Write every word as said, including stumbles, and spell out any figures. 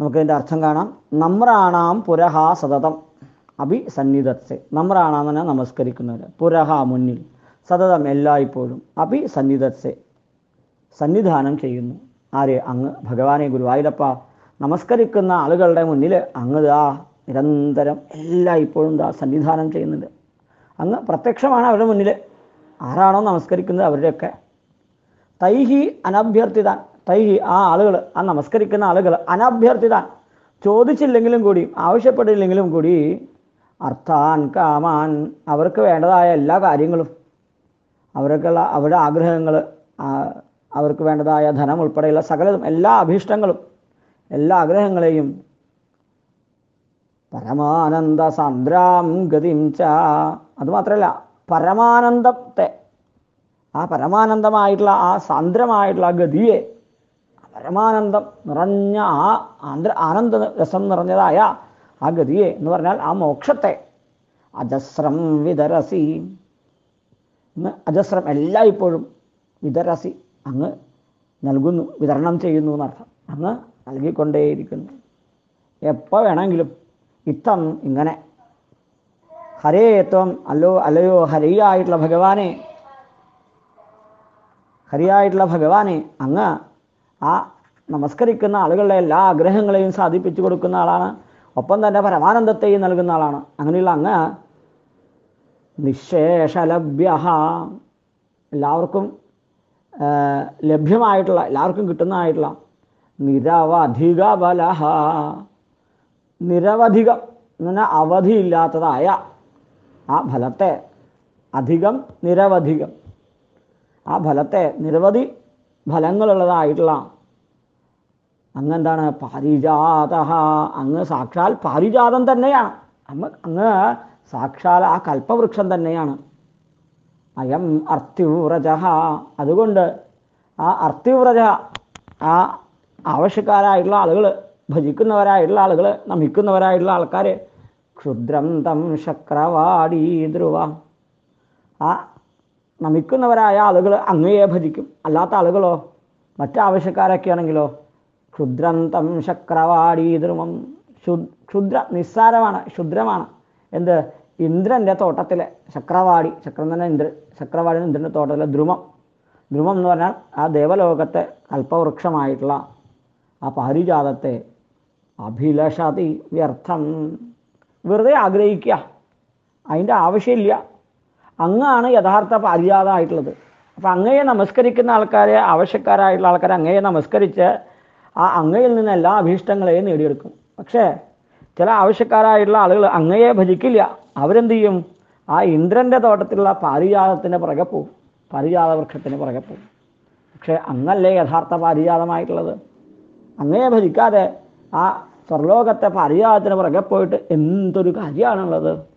നമുക്കതിൻ്റെ അർത്ഥം കാണാം. നമ്രാണാം പുരഹ സതതം അഭിസന്നിധത്തെ. നമ്രാണാം എന്ന് പറഞ്ഞാൽ നമസ്കരിക്കുന്നവർ, പുരഹ മുന്നിൽ, സതതം എല്ലായ്പ്പോഴും, അഭിസന്നിധത്തെ സന്നിധാനം ചെയ്യുന്നു. ആര്? അങ്ങ് ഭഗവാനെ ഗുരുവായൂരപ്പ. നമസ്കരിക്കുന്ന ആളുകളുടെ മുന്നിൽ അങ്ങ് ദാ നിരന്തരം എല്ലായ്പ്പോഴും ദാ സന്നിധാനം ചെയ്യുന്നുണ്ട്. അങ്ങ് പ്രത്യക്ഷമാണ് അവരുടെ മുന്നിൽ. ആരാണോ നമസ്കരിക്കുന്നത് അവരുടെയൊക്കെ. തൈഹി അനഭ്യർത്ഥിതാൻ. തൈഹി ആ ആളുകൾ, ആ നമസ്കരിക്കുന്ന ആളുകൾ, അനഭ്യർത്ഥിതാൻ ചോദിച്ചില്ലെങ്കിലും കൂടി, ആവശ്യപ്പെട്ടില്ലെങ്കിലും കൂടി, അർത്ഥാൻ കാമാൻ അവർക്ക് വേണ്ടതായ എല്ലാ കാര്യങ്ങളും, അവർക്കുള്ള അവരുടെ ആഗ്രഹങ്ങൾ, അവർക്ക് വേണ്ടതായ ധനം ഉൾപ്പെടെയുള്ള സകലതും, എല്ലാ അഭീഷ്ടങ്ങളും, എല്ലാ ആഗ്രഹങ്ങളെയും പരമാനന്ദ സാന്ദ്രാം ഗതിം ച, അതുമാത്രമല്ല പരമാനന്ദത്തെ, ആ പരമാനന്ദമായിട്ടുള്ള ആ സാന്ദ്രമായിട്ടുള്ള ഗതിയെ, പരമാനന്ദം നിറഞ്ഞ ആ ആന്ധ്ര ആനന്ദ രസം നിറഞ്ഞതായ ആ ഗതിയെ എന്ന് പറഞ്ഞാൽ ആ മോക്ഷത്തെ, അജസ്രം വിതരസി, അജസ്രം എല്ലായ്പ്പോഴും, വിതരസി അങ്ങ് നൽകുന്നു, വിതരണം ചെയ്യുന്നു എന്നർത്ഥം. അങ്ങ് നൽകിക്കൊണ്ടേയിരിക്കുന്നു എപ്പോൾ വേണമെങ്കിലും. ഇത്തം ഇങ്ങനെ. ഹരേത്വം അല്ലോ അല്ലയോ ഹരിയായിട്ടുള്ള ഭഗവാനെ, ഹരിയായിട്ടുള്ള ഭഗവാനെ അങ്ങ് ആ നമസ്കരിക്കുന്ന ആളുകളുടെ എല്ലാ ആഗ്രഹങ്ങളെയും സാധിപ്പിച്ചു കൊടുക്കുന്ന ആളാണ്. ഒപ്പം തന്നെ പരമാനന്ദത്തെയും നൽകുന്ന ആളാണ്. അങ്ങനെയുള്ള അങ്ങ് നിശേഷലഭ്യ, എല്ലാവർക്കും ലഭ്യമായിട്ടുള്ള, എല്ലാവർക്കും കിട്ടുന്നതായിട്ടുള്ള, നിരവധിക ബലഹ, നിരവധികം എന്ന് പറഞ്ഞാൽ അവധിയില്ലാത്തതായ ആ ഫലത്തെ, അധികം നിരവധികം, ആ ഫലത്തെ, നിരവധി ഫലങ്ങളുള്ളതായിട്ടുള്ള അങ്ങെന്താണ്? പാരിജാത, അങ്ങ് സാക്ഷാൽ പാരിജാതം തന്നെയാണ്. അങ്ങ് അങ്ങ് സാക്ഷാൽ ആ കൽപ്പവൃക്ഷം തന്നെയാണ്. അയം അർത്യുവ്രജ, അതുകൊണ്ട് ആ അർത്യുവ്രജ, ആ ആവശ്യക്കാരായിട്ടുള്ള ആളുകൾ, ഭജിക്കുന്നവരായിട്ടുള്ള ആളുകൾ, നമിക്കുന്നവരായിട്ടുള്ള ആൾക്കാർ, ക്ഷുദ്രം തം ശക്രവാടി ധ്രുവ, ആ നമിക്കുന്നവരായ ആളുകൾ അങ്ങയെ ഭജിക്കും. അല്ലാത്ത ആളുകളോ, മറ്റാവശ്യക്കാരൊക്കെ ആണെങ്കിലോ, ക്ഷുദ്രം തം ശക്രവാടി ധ്രുവം, ക്ഷുദ്ര നിസ്സാരമാണ്, ക്ഷുദ്രമാണ്. എന്ത്? ഇന്ദ്രൻ്റെ തോട്ടത്തിലെ ചക്രവാടി, ചക്രം തന്നെ ഇന്ദ്രൻ, ചക്രവാടി ഇന്ദ്രൻ്റെ തോട്ടത്തിലെ ധ്രുവം. ധ്രുവം എന്ന് പറഞ്ഞാൽ ആ ദേവലോകത്തെ കൽപ്പവൃക്ഷമായിട്ടുള്ള ആ പാരിജാതത്തെ അഭിലഷതി വ്യർത്ഥം, വെറുതെ ആഗ്രഹിക്കുക, അതിൻ്റെ ആവശ്യമില്ല. അങ്ങാണ് യഥാർത്ഥ പാരിജാതമായിട്ടുള്ളത്. അപ്പം അങ്ങയെ നമസ്കരിക്കുന്ന ആൾക്കാരെ, ആവശ്യക്കാരായിട്ടുള്ള ആൾക്കാരെ അങ്ങയെ നമസ്കരിച്ച് ആ അങ്ങയിൽ നിന്ന് എല്ലാ അഭീഷ്ടങ്ങളെയും നേടിയെടുക്കും. പക്ഷേ ചില ആവശ്യക്കാരായിട്ടുള്ള ആളുകൾ അങ്ങയെ ഭജിക്കില്ല. അവരെന്ത് ചെയ്യും? ആ ഇന്ദ്രൻ്റെ തോട്ടത്തിലുള്ള പാരിജാതത്തിൻ്റെ പുറകെ പോവും, പാരിജാത വൃക്ഷത്തിന് പുറകെ പോവും. പക്ഷേ അങ്ങല്ലേ യഥാർത്ഥ പാരിജാതമായിട്ടുള്ളത്. അങ്ങയെ ഭജിക്കാതെ ആ സ്വർലോകത്തെ പാരിജാതത്തിന് പുറകെ പോയിട്ട് എന്തൊരു കാര്യമാണുള്ളത്?